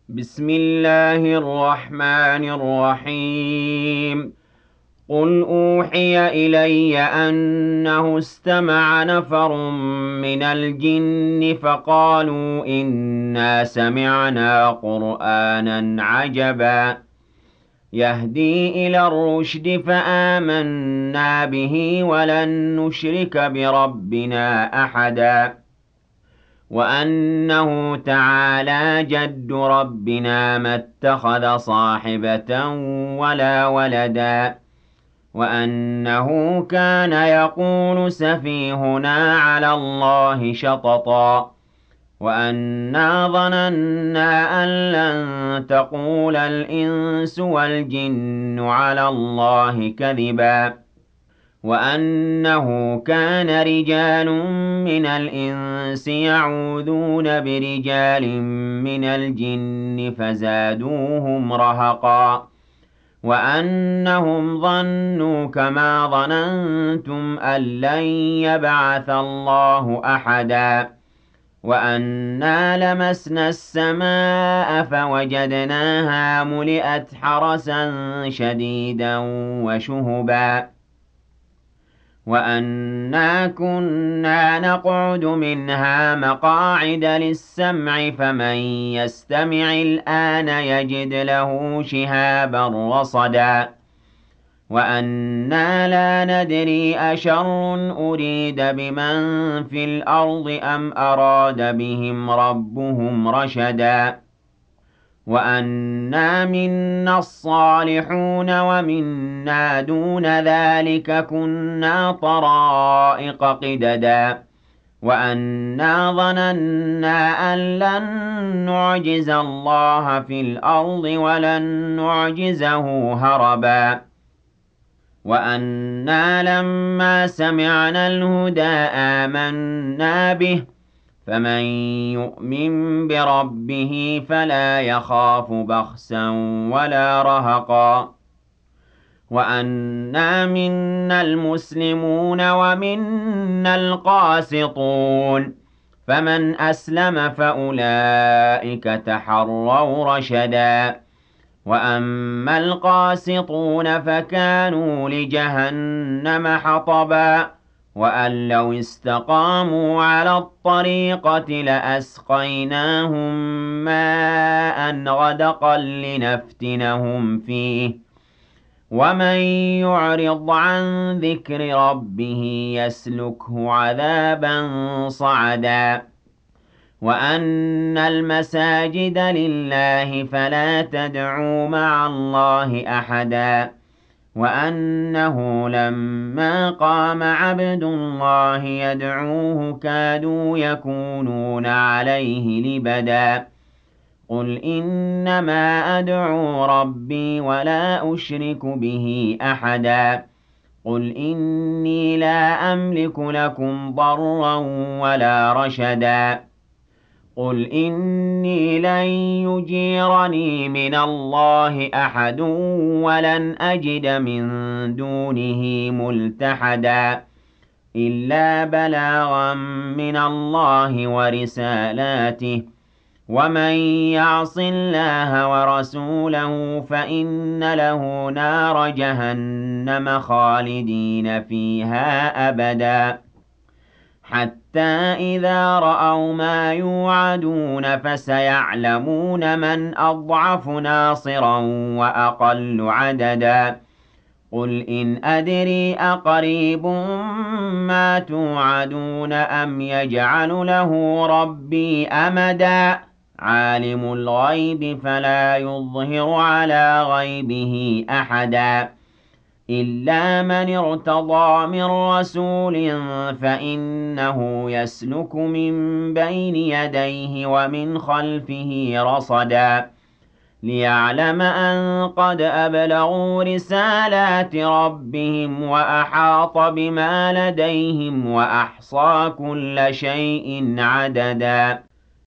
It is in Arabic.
بسم الله الرحمن الرحيم. قل أوحي إلي أنه استمع نفر من الجن فقالوا إنا سمعنا قرآنا عجبا يهدي إلى الرشد فآمنا به ولن نشرك بربنا أحدا وأنه تعالى جد ربنا ما اتخذ صاحبة ولا ولدا وأنه كان يقول سفيهنا على الله شططا وأنا ظننا أن لن تقول الإنس والجن على الله كذبا وأنه كان رجال من الإنس يعوذون برجال من الجن فزادوهم رهقا وأنهم ظنوا كما ظننتم أن لن يبعث الله أحدا وأنا لمسنا السماء فوجدناها ملئت حرسا شديدا وشهبا وأنا كنا نقعد منها مقاعد للسمع فمن يستمع الآن يجد له شهابا رصدا وأنا لا ندري أشر أريد بمن في الأرض أم أراد بهم ربهم رشدا وأنا منا الصالحون ومنا دون ذلك كنا طرائق قددا وأنا ظننا أن لن نعجز الله في الأرض ولن نعجزه هربا وأنا لما سمعنا الهدى آمنا به فمن يؤمن بربه فلا يخاف بخسا ولا رهقا وأنا منا المسلمون ومنا القاسطون فمن أسلم فأولئك تحروا رشدا وأما القاسطون فكانوا لجهنم حطبا وأن لو استقاموا على الطريقة لأسقيناهم ماء غدقا لنفتنهم فيه ومن يعرض عن ذكر ربه يسلكه عذابا صعدا وأن المساجد لله فلا تدعوا مع الله أحدا وأنه لما قام عبد الله يدعوه كادوا يكونون عليه لبدا قل إنما أدعو ربي ولا أشرك به أحدا قل إني لا أملك لكم ضرا ولا رشدا قل إني لن يجيرني من الله أحد ولن أجد من دونه ملتحدا إلا بلاغا من الله ورسالاته ومن يعص الله ورسوله فإن له نار جهنم خالدين فيها أبدا حتى إذا رأوا ما يوعدون فسيعلمون من أضعف ناصرا وأقل عددا قل إن أدري أقريب ما توعدون أم يجعل له ربي أمدا عالم الغيب فلا يظهر على غيبه أحدا إلا من ارتضى من رسول فإنه يسلك من بين يديه ومن خلفه رصدا ليعلم أن قد أبلغوا رسالات ربهم وأحاط بما لديهم وأحصى كل شيء عددا